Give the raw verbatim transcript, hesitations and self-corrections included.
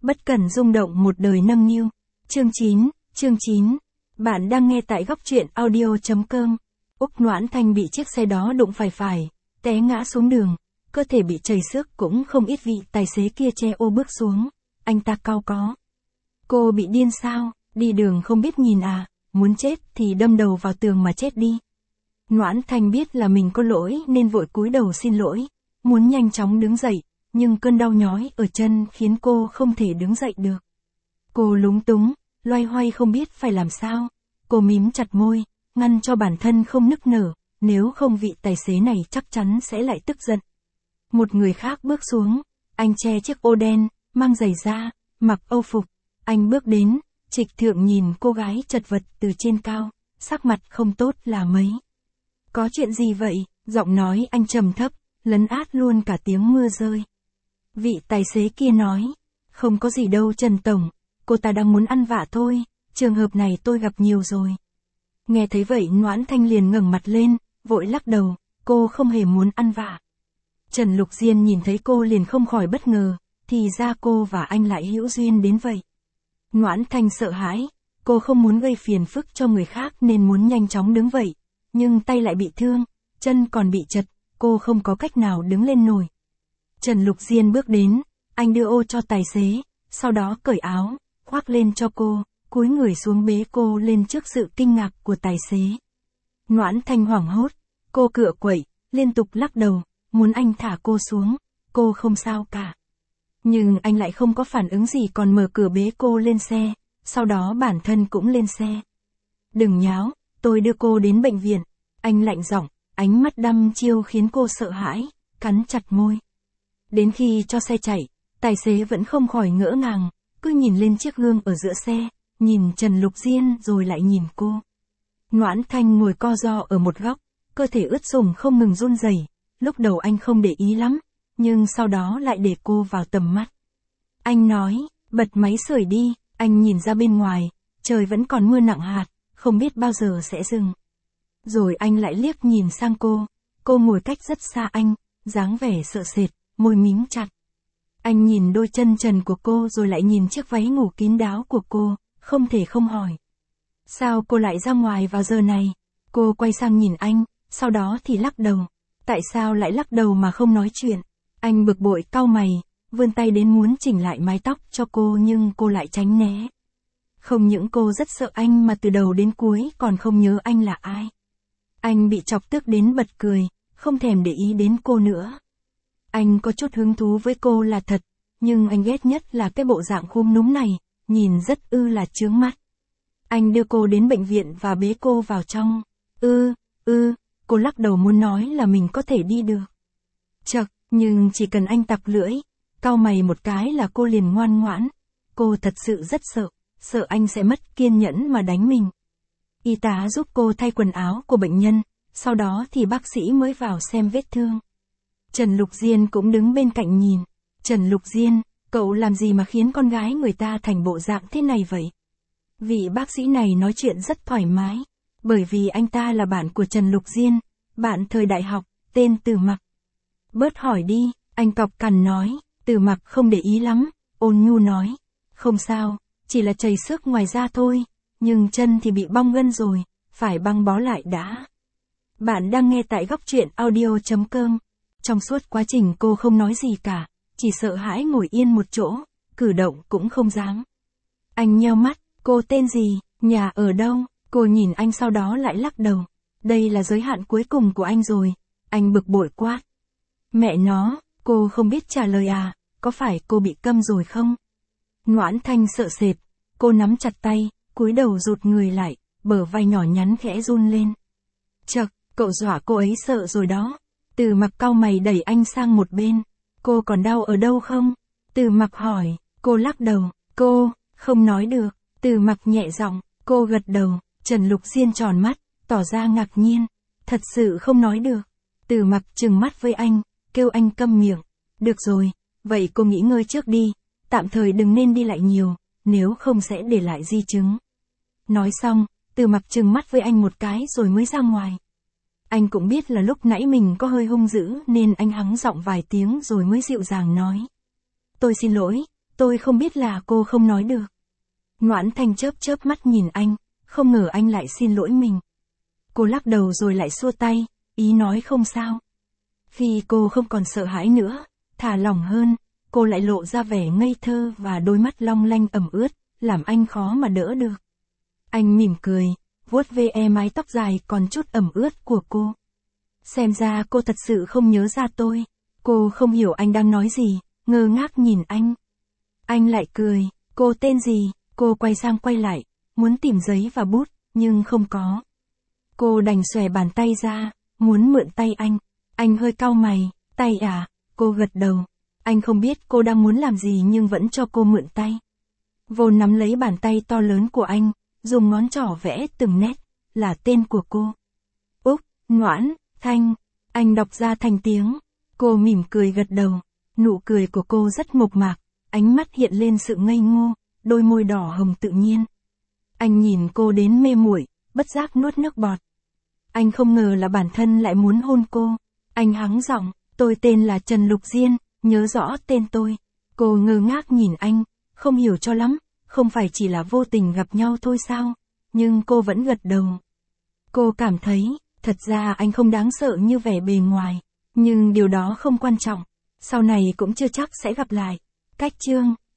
Bất cần rung động một đời nâng niu. Chương chín, chương chín. Bạn đang nghe tại góc truyện audio chấm com. Úc Noãn Thanh bị chiếc xe đó đụng phải phải, té ngã xuống đường, cơ thể bị trầy xước cũng không ít vị tài xế kia che ô bước xuống. Anh ta cau có. Cô bị điên sao, đi đường không biết nhìn à, muốn chết thì đâm đầu vào tường mà chết đi. Noãn Thanh biết là mình có lỗi nên vội cúi đầu xin lỗi, muốn nhanh chóng đứng dậy, nhưng cơn đau nhói ở chân khiến cô không thể đứng dậy được. Cô lúng túng, loay hoay không biết phải làm sao. Cô mím chặt môi, ngăn cho bản thân không nức nở, nếu không vị tài xế này chắc chắn sẽ lại tức giận. Một người khác bước xuống, anh che chiếc ô đen, mang giày da, mặc âu phục. Anh bước đến, Trịch Thượng nhìn cô gái chật vật từ trên cao, sắc mặt không tốt là mấy. Có chuyện gì vậy? Giọng nói anh trầm thấp, lấn át luôn cả tiếng mưa rơi. Vị tài xế kia nói, không có gì đâu Trần Tổng, cô ta đang muốn ăn vạ thôi, trường hợp này tôi gặp nhiều rồi. Nghe thấy vậy Noãn Thanh liền ngẩng mặt lên, vội lắc đầu, cô không hề muốn ăn vạ. Trần Lục Diên nhìn thấy cô liền không khỏi bất ngờ, thì ra cô và anh lại hữu duyên đến vậy. Noãn Thanh sợ hãi, cô không muốn gây phiền phức cho người khác nên muốn nhanh chóng đứng vậy, nhưng tay lại bị thương, chân còn bị chật, cô không có cách nào đứng lên nổi. Trần Lục Diên bước đến, anh đưa ô cho tài xế, sau đó cởi áo, khoác lên cho cô, cúi người xuống bế cô lên trước sự kinh ngạc của tài xế. Noãn Thanh hoảng hốt, cô cựa quậy, liên tục lắc đầu, muốn anh thả cô xuống, cô không sao cả. Nhưng anh lại không có phản ứng gì còn mở cửa bế cô lên xe, sau đó bản thân cũng lên xe. Đừng nháo, tôi đưa cô đến bệnh viện, anh lạnh giọng, ánh mắt đăm chiêu khiến cô sợ hãi, cắn chặt môi. Đến khi cho xe chạy, tài xế vẫn không khỏi ngỡ ngàng, cứ nhìn lên chiếc gương ở giữa xe, nhìn Trần Lục Diên rồi lại nhìn cô. Noãn Thanh ngồi co ro ở một góc, cơ thể ướt sũng không ngừng run rẩy. Lúc đầu anh không để ý lắm, nhưng sau đó lại để cô vào tầm mắt. Anh nói, bật máy sưởi đi, anh nhìn ra bên ngoài, trời vẫn còn mưa nặng hạt, không biết bao giờ sẽ dừng. Rồi anh lại liếc nhìn sang cô, cô ngồi cách rất xa anh, dáng vẻ sợ sệt, môi mím chặt. Anh nhìn đôi chân trần của cô rồi lại nhìn chiếc váy ngủ kín đáo của cô, không thể không hỏi. Sao cô lại ra ngoài vào giờ này? Cô quay sang nhìn anh, sau đó thì lắc đầu. Tại sao lại lắc đầu mà không nói chuyện? Anh bực bội cau mày, vươn tay đến muốn chỉnh lại mái tóc cho cô nhưng cô lại tránh né. Không những cô rất sợ anh mà từ đầu đến cuối còn không nhớ anh là ai. Anh bị chọc tức đến bật cười, không thèm để ý đến cô nữa. Anh có chút hứng thú với cô là thật, nhưng anh ghét nhất là cái bộ dạng khúm núm này, nhìn rất ư là chướng mắt. Anh đưa cô đến bệnh viện và bế cô vào trong. Ư, ư, cô lắc đầu muốn nói là mình có thể đi được. Chậc, nhưng chỉ cần anh tặc lưỡi, cau mày một cái là cô liền ngoan ngoãn. Cô thật sự rất sợ, sợ anh sẽ mất kiên nhẫn mà đánh mình. Y tá giúp cô thay quần áo của bệnh nhân, sau đó thì bác sĩ mới vào xem vết thương. Trần Lục Diên cũng đứng bên cạnh nhìn. Trần Lục Diên, cậu làm gì mà khiến con gái người ta thành bộ dạng thế này vậy? Vị bác sĩ này nói chuyện rất thoải mái, bởi vì anh ta là bạn của Trần Lục Diên, bạn thời đại học, tên Từ Mặc. Bớt hỏi đi, anh cọc cằn nói. Từ Mặc không để ý lắm, ôn nhu nói. Không sao, chỉ là trầy xước ngoài da thôi, nhưng chân thì bị bong gân rồi, phải băng bó lại đã. Bạn đang nghe tại góc truyện audio chấm com. Trong suốt quá trình cô không nói gì cả, chỉ sợ hãi ngồi yên một chỗ, cử động cũng không dám. Anh nheo mắt, cô tên gì, nhà ở đâu? Cô nhìn anh sau đó lại lắc đầu. Đây là giới hạn cuối cùng của anh rồi. Anh bực bội quát. Mẹ nó, cô không biết trả lời à, có phải cô bị câm rồi không? Noãn Thanh sợ sệt, cô nắm chặt tay, cúi đầu rụt người lại, bờ vai nhỏ nhắn khẽ run lên. Chậc, cậu dọa cô ấy sợ rồi đó. Từ Mặc cau mày đẩy anh sang một bên. Cô còn đau ở đâu không? Từ Mặc hỏi, cô lắc đầu, cô, không nói được. Từ Mặc nhẹ giọng, cô gật đầu. Trần Lục Diên tròn mắt, tỏ ra ngạc nhiên. Thật sự không nói được. Từ Mặc trừng mắt với anh, kêu anh câm miệng. Được rồi, vậy cô nghỉ ngơi trước đi, tạm thời đừng nên đi lại nhiều, nếu không sẽ để lại di chứng. Nói xong, Từ Mặc trừng mắt với anh một cái rồi mới ra ngoài. Anh cũng biết là lúc nãy mình có hơi hung dữ nên anh hắng giọng vài tiếng rồi mới dịu dàng nói. Tôi xin lỗi, Tôi không biết là cô không nói được. Noãn Thanh chớp chớp mắt nhìn anh, không ngờ anh lại xin lỗi mình. Cô lắc đầu rồi lại xua tay, ý nói không sao. Khi cô không còn sợ hãi nữa, thả lỏng hơn, cô lại lộ ra vẻ ngây thơ và đôi mắt long lanh ẩm ướt, làm anh khó mà đỡ được. Anh mỉm cười, vuốt ve mái tóc dài còn chút ẩm ướt của cô. Xem ra cô thật sự không nhớ ra tôi. Cô không hiểu anh đang nói gì, ngơ ngác nhìn anh. Anh lại cười, cô tên gì? Cô quay sang quay lại, muốn tìm giấy và bút, nhưng không có. Cô đành xòe bàn tay ra, muốn mượn tay anh. Anh hơi cau mày, tay à? Cô gật đầu. Anh không biết cô đang muốn làm gì nhưng vẫn cho cô mượn tay. Vô nắm lấy bàn tay to lớn của anh, dùng ngón trỏ vẽ từng nét, là tên của cô. Úc, Noãn Thanh, anh đọc ra thành tiếng. Cô mỉm cười gật đầu, nụ cười của cô rất mộc mạc, ánh mắt hiện lên sự ngây ngô, đôi môi đỏ hồng tự nhiên. Anh nhìn cô đến mê muội, bất giác nuốt nước bọt. Anh không ngờ là bản thân lại muốn hôn cô. Anh hắng giọng, tôi tên là Trần Lục Diên, nhớ rõ tên tôi. Cô ngơ ngác nhìn anh, không hiểu cho lắm, không phải chỉ là vô tình gặp nhau thôi sao? Nhưng cô vẫn gật đầu. Cô cảm thấy, thật ra anh không đáng sợ như vẻ bề ngoài, nhưng điều đó không quan trọng. Sau này cũng chưa chắc sẽ gặp lại. Cách chương